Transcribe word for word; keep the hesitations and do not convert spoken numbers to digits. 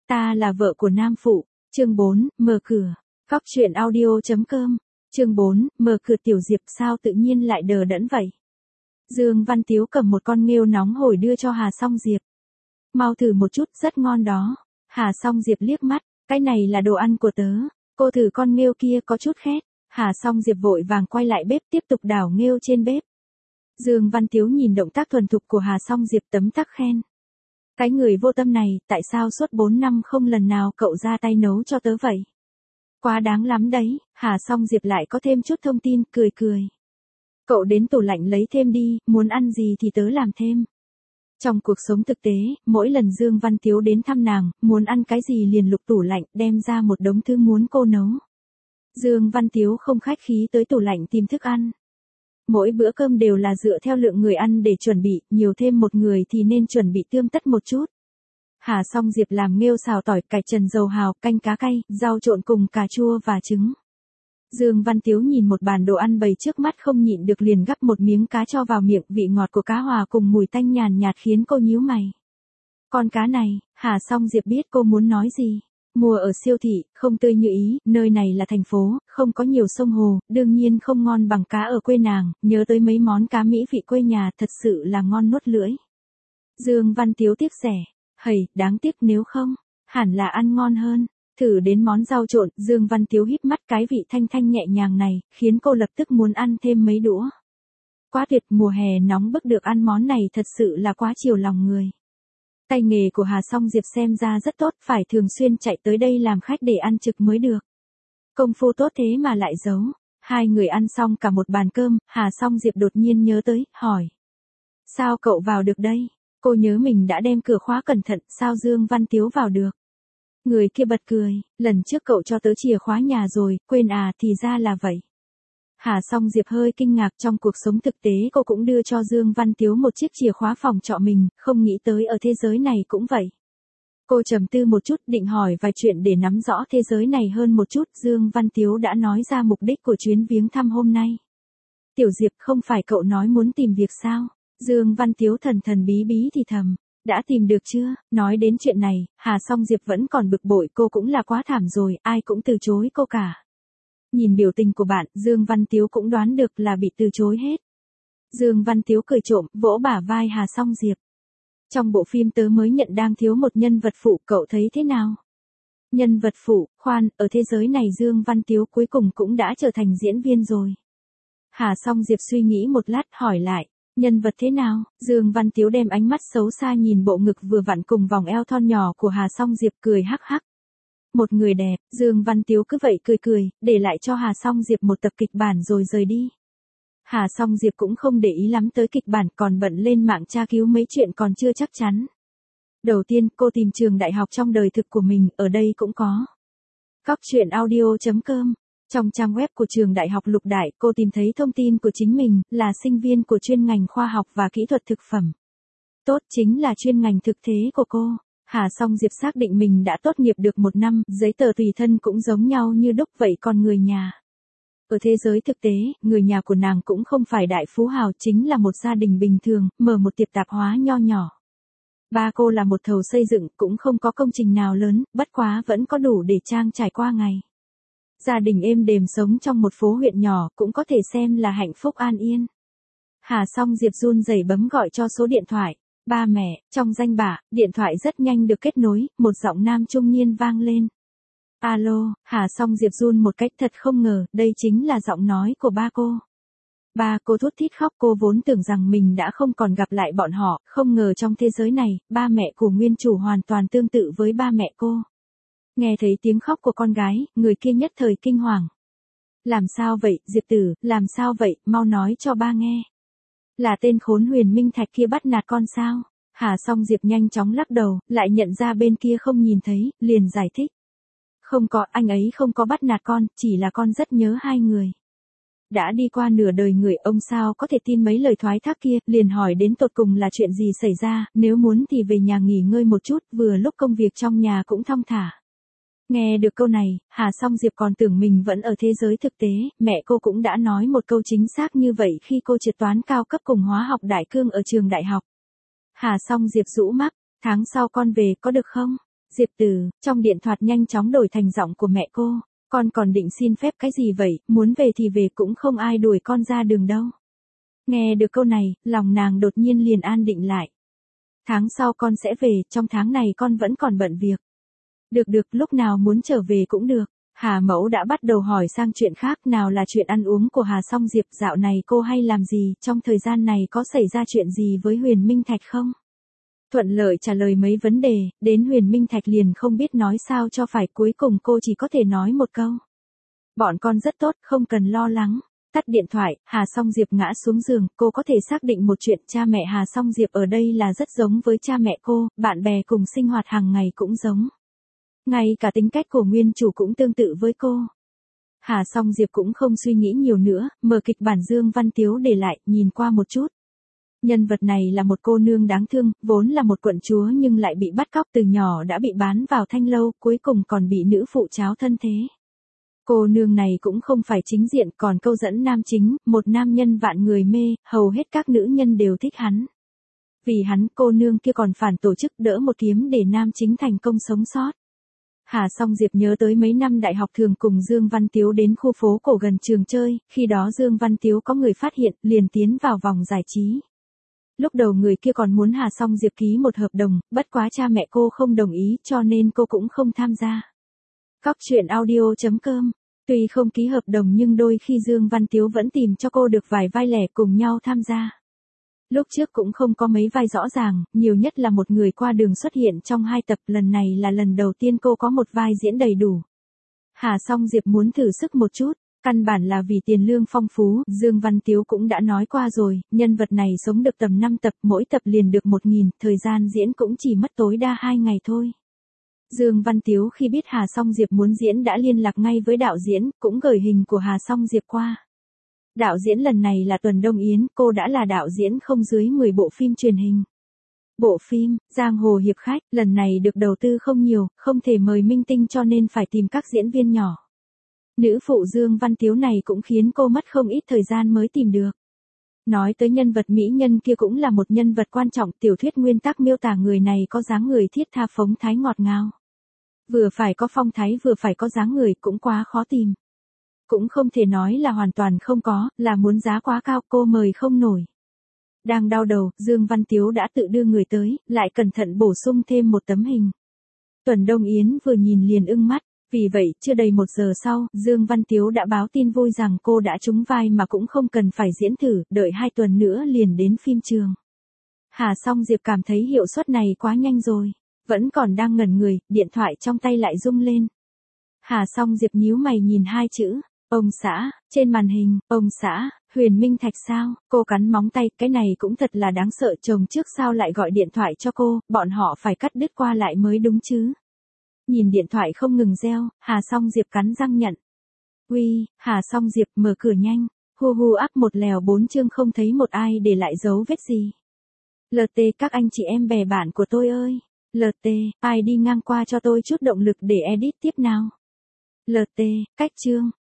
Ta là vợ của Nam Phụ, chương bốn, mở cửa. Góc truyện audio chấm com, chương bốn, mở cửa. Tiểu Diệp sao tự nhiên lại đờ đẫn vậy? Dương Văn Tiếu cầm một con nghêu nóng hổi đưa cho Hà Song Diệp. Mau thử một chút, rất ngon đó. Hà Song Diệp liếc mắt, cái này là đồ ăn của tớ, cô thử con nghêu kia có chút khét. Hà Song Diệp vội vàng quay lại bếp tiếp tục đảo nghêu trên bếp. Dương Văn Tiếu nhìn động tác thuần thục của Hà Song Diệp tấm tắc khen. Cái người vô tâm này, tại sao suốt bốn năm không lần nào cậu ra tay nấu cho tớ vậy? Quá đáng lắm đấy. Hà Song Diệp lại có thêm chút thông tin, cười cười. Cậu đến tủ lạnh lấy thêm đi, muốn ăn gì thì tớ làm thêm. Trong cuộc sống thực tế, mỗi lần Dương Văn Tiếu đến thăm nàng, muốn ăn cái gì liền lục tủ lạnh, đem ra một đống thứ muốn cô nấu. Dương Văn Tiếu không khách khí tới tủ lạnh tìm thức ăn. Mỗi bữa cơm đều là dựa theo lượng người ăn để chuẩn bị, nhiều thêm một người thì nên chuẩn bị tươm tất một chút. Hà Song Diệp làm nghêu xào tỏi, cải trần dầu hào, canh cá cay, rau trộn cùng cà chua và trứng. Dương Văn Tiếu nhìn một bàn đồ ăn bày trước mắt không nhịn được liền gắp một miếng cá cho vào miệng, vị ngọt của cá hòa cùng mùi tanh nhàn nhạt khiến cô nhíu mày. Con cá này, Hà Song Diệp biết cô muốn nói gì. Mua ở siêu thị, không tươi như ý, nơi này là thành phố, không có nhiều sông hồ, đương nhiên không ngon bằng cá ở quê nàng, nhớ tới mấy món cá mỹ vị quê nhà thật sự là ngon nuốt lưỡi. Dương Văn Tiếu tiếc rẻ, hầy, đáng tiếc nếu không, hẳn là ăn ngon hơn. Thử đến món rau trộn, Dương Văn Tiếu híp mắt, cái vị thanh thanh nhẹ nhàng này, khiến cô lập tức muốn ăn thêm mấy đũa. Quá tuyệt, mùa hè nóng bức được ăn món này thật sự là quá chiều lòng người. Tay nghề của Hà Song Diệp xem ra rất tốt, phải thường xuyên chạy tới đây làm khách để ăn trực mới được. Công phu tốt thế mà lại giấu. Hai người ăn xong cả một bàn cơm, Hà Song Diệp đột nhiên nhớ tới, hỏi. Sao cậu vào được đây? Cô nhớ mình đã đem cửa khóa cẩn thận, sao Dương Văn Tiếu vào được? Người kia bật cười, lần trước cậu cho tớ chìa khóa nhà rồi, quên à, thì ra là vậy. Hà Song Diệp hơi kinh ngạc, trong cuộc sống thực tế cô cũng đưa cho Dương Văn Tiếu một chiếc chìa khóa phòng trọ mình, không nghĩ tới ở thế giới này cũng vậy. Cô trầm tư một chút, định hỏi vài chuyện để nắm rõ thế giới này hơn một chút, Dương Văn Tiếu đã nói ra mục đích của chuyến viếng thăm hôm nay. Tiểu Diệp, không phải cậu nói muốn tìm việc sao? Dương Văn Tiếu thần thần bí bí thì thầm. Đã tìm được chưa? Nói đến chuyện này, Hà Song Diệp vẫn còn bực bội, cô cũng là quá thảm rồi, ai cũng từ chối cô cả. Nhìn biểu tình của bạn, Dương Văn Tiếu cũng đoán được là bị từ chối hết. Dương Văn Tiếu cười trộm, vỗ bả vai Hà Song Diệp. Trong bộ phim tớ mới nhận đang thiếu một nhân vật phụ, cậu thấy thế nào? Nhân vật phụ, khoan, ở thế giới này Dương Văn Tiếu cuối cùng cũng đã trở thành diễn viên rồi. Hà Song Diệp suy nghĩ một lát, hỏi lại. Nhân vật thế nào? Dương Văn Tiếu đem ánh mắt xấu xa nhìn bộ ngực vừa vặn cùng vòng eo thon nhỏ của Hà Song Diệp, cười hắc hắc. Một người đẹp. Dương Văn Tiếu cứ vậy cười cười, để lại cho Hà Song Diệp một tập kịch bản rồi rời đi. Hà Song Diệp cũng không để ý lắm tới kịch bản, còn bận lên mạng tra cứu mấy chuyện còn chưa chắc chắn. Đầu tiên, cô tìm trường đại học trong đời thực của mình, ở đây cũng có. Góc truyện audio chấm com. Trong trang web của trường đại học Lục Đại, cô tìm thấy thông tin của chính mình, là sinh viên của chuyên ngành khoa học và kỹ thuật thực phẩm. Tốt, chính là chuyên ngành thực thế của cô. Hà Song Diệp xác định mình đã tốt nghiệp được một năm, giấy tờ tùy thân cũng giống nhau như đúc, vậy còn người nhà? Ở thế giới thực tế, người nhà của nàng cũng không phải đại phú hào, chính là một gia đình bình thường, mở một tiệm tạp hóa nho nhỏ. Ba cô là một thầu xây dựng, cũng không có công trình nào lớn, bất quá vẫn có đủ để trang trải qua ngày. Gia đình êm đềm sống trong một phố huyện nhỏ, cũng có thể xem là hạnh phúc an yên. Hà Song Diệp run rẩy bấm gọi cho số điện thoại. Ba mẹ, trong danh bạ, điện thoại rất nhanh được kết nối, một giọng nam trung niên vang lên. Alo, Hà Song Diệp run một cách thật không ngờ, đây chính là giọng nói của ba cô. Ba cô thút thít khóc, cô vốn tưởng rằng mình đã không còn gặp lại bọn họ, không ngờ trong thế giới này, ba mẹ của nguyên chủ hoàn toàn tương tự với ba mẹ cô. Nghe thấy tiếng khóc của con gái, người kia nhất thời kinh hoàng. Làm sao vậy, Diệp tử, làm sao vậy, mau nói cho ba nghe. Là tên khốn Huyền Minh Thạch kia bắt nạt con sao? Hà Song Diệp nhanh chóng lắc đầu, lại nhận ra bên kia không nhìn thấy, liền giải thích. Không có, anh ấy không có bắt nạt con, chỉ là con rất nhớ hai người. Đã đi qua nửa đời người, ông sao có thể tin mấy lời thoái thác kia, liền hỏi đến tột cùng là chuyện gì xảy ra, nếu muốn thì về nhà nghỉ ngơi một chút, vừa lúc công việc trong nhà cũng thong thả. Nghe được câu này, Hà Song Diệp còn tưởng mình vẫn ở thế giới thực tế, mẹ cô cũng đã nói một câu chính xác như vậy khi cô trượt toán cao cấp cùng hóa học đại cương ở trường đại học. Hà Song Diệp rũ mắt, tháng sau con về có được không? Diệp Từ, trong điện thoại nhanh chóng đổi thành giọng của mẹ cô. Con còn định xin phép cái gì vậy, muốn về thì về cũng không ai đuổi con ra đường đâu. Nghe được câu này, lòng nàng đột nhiên liền an định lại. Tháng sau con sẽ về, trong tháng này con vẫn còn bận việc. Được được, lúc nào muốn trở về cũng được. Hà Mẫu đã bắt đầu hỏi sang chuyện khác, nào là chuyện ăn uống của Hà Song Diệp, dạo này cô hay làm gì, trong thời gian này có xảy ra chuyện gì với Huyền Minh Thạch không? Thuận lợi trả lời mấy vấn đề, đến Huyền Minh Thạch liền không biết nói sao cho phải, cuối cùng cô chỉ có thể nói một câu. Bọn con rất tốt, không cần lo lắng. Tắt điện thoại, Hà Song Diệp ngã xuống giường, cô có thể xác định một chuyện, cha mẹ Hà Song Diệp ở đây là rất giống với cha mẹ cô, bạn bè cùng sinh hoạt hàng ngày cũng giống. Ngay cả tính cách của nguyên chủ cũng tương tự với cô. Hà Song Diệp cũng không suy nghĩ nhiều nữa, mở kịch bản Dương Văn Tiếu để lại, nhìn qua một chút. Nhân vật này là một cô nương đáng thương, vốn là một quận chúa nhưng lại bị bắt cóc từ nhỏ đã bị bán vào thanh lâu, cuối cùng còn bị nữ phụ tráo thân thế. Cô nương này cũng không phải chính diện, còn câu dẫn nam chính, một nam nhân vạn người mê, hầu hết các nữ nhân đều thích hắn. Vì hắn, cô nương kia còn phản tổ chức đỡ một kiếm để nam chính thành công sống sót. Hà Song Diệp nhớ tới mấy năm đại học thường cùng Dương Văn Tiếu đến khu phố cổ gần trường chơi, khi đó Dương Văn Tiếu có người phát hiện, liền tiến vào vòng giải trí. Lúc đầu người kia còn muốn Hà Song Diệp ký một hợp đồng, bất quá cha mẹ cô không đồng ý cho nên cô cũng không tham gia. Góc truyện audio chấm com. Tuy không ký hợp đồng nhưng đôi khi Dương Văn Tiếu vẫn tìm cho cô được vài vai lẻ cùng nhau tham gia. Lúc trước cũng không có mấy vai rõ ràng, nhiều nhất là một người qua đường xuất hiện trong hai tập, lần này là lần đầu tiên cô có một vai diễn đầy đủ. Hà Song Diệp muốn thử sức một chút, căn bản là vì tiền lương phong phú, Dương Văn Tiếu cũng đã nói qua rồi, nhân vật này sống được tầm năm tập, mỗi tập liền được một nghìn, thời gian diễn cũng chỉ mất tối đa hai ngày thôi. Dương Văn Tiếu khi biết Hà Song Diệp muốn diễn đã liên lạc ngay với đạo diễn, cũng gửi hình của Hà Song Diệp qua. Đạo diễn lần này là Tuần Đông Yến, cô đã là đạo diễn không dưới mười bộ phim truyền hình. Bộ phim, Giang Hồ Hiệp Khách, lần này được đầu tư không nhiều, không thể mời minh tinh cho nên phải tìm các diễn viên nhỏ. Nữ phụ Dương Văn Tiếu này cũng khiến cô mất không ít thời gian mới tìm được. Nói tới nhân vật mỹ nhân kia cũng là một nhân vật quan trọng, tiểu thuyết nguyên tắc miêu tả người này có dáng người thiết tha phóng thái ngọt ngào. Vừa phải có phong thái vừa phải có dáng người, cũng quá khó tìm. Cũng không thể nói là hoàn toàn không có, là muốn giá quá cao cô mời không nổi. Đang đau đầu, Dương Văn Tiếu đã tự đưa người tới, lại cẩn thận bổ sung thêm một tấm hình. Tuần Đông Yến vừa nhìn liền ưng mắt, vì vậy chưa đầy một giờ sau, Dương Văn Tiếu đã báo tin vui rằng cô đã trúng vai mà cũng không cần phải diễn thử, đợi hai tuần nữa liền đến phim trường. Hà Song Diệp cảm thấy hiệu suất này quá nhanh rồi, vẫn còn đang ngẩn người, điện thoại trong tay lại rung lên. Hà Song Diệp nhíu mày nhìn hai chữ. Ông xã, trên màn hình, ông xã, Huyền Minh Thạch sao, cô cắn móng tay, cái này cũng thật là đáng sợ, chồng trước sao lại gọi điện thoại cho cô, bọn họ phải cắt đứt qua lại mới đúng chứ. Nhìn điện thoại không ngừng reo, Hà Song Diệp cắn răng nhận. Uy, Hà Song Diệp mở cửa nhanh, hu hu áp một lèo bốn chương không thấy một ai để lại dấu vết gì. lờ tê các anh chị em bè bạn của tôi ơi, lờ tê, ai đi ngang qua cho tôi chút động lực để edit tiếp nào. lờ tê, cách chương.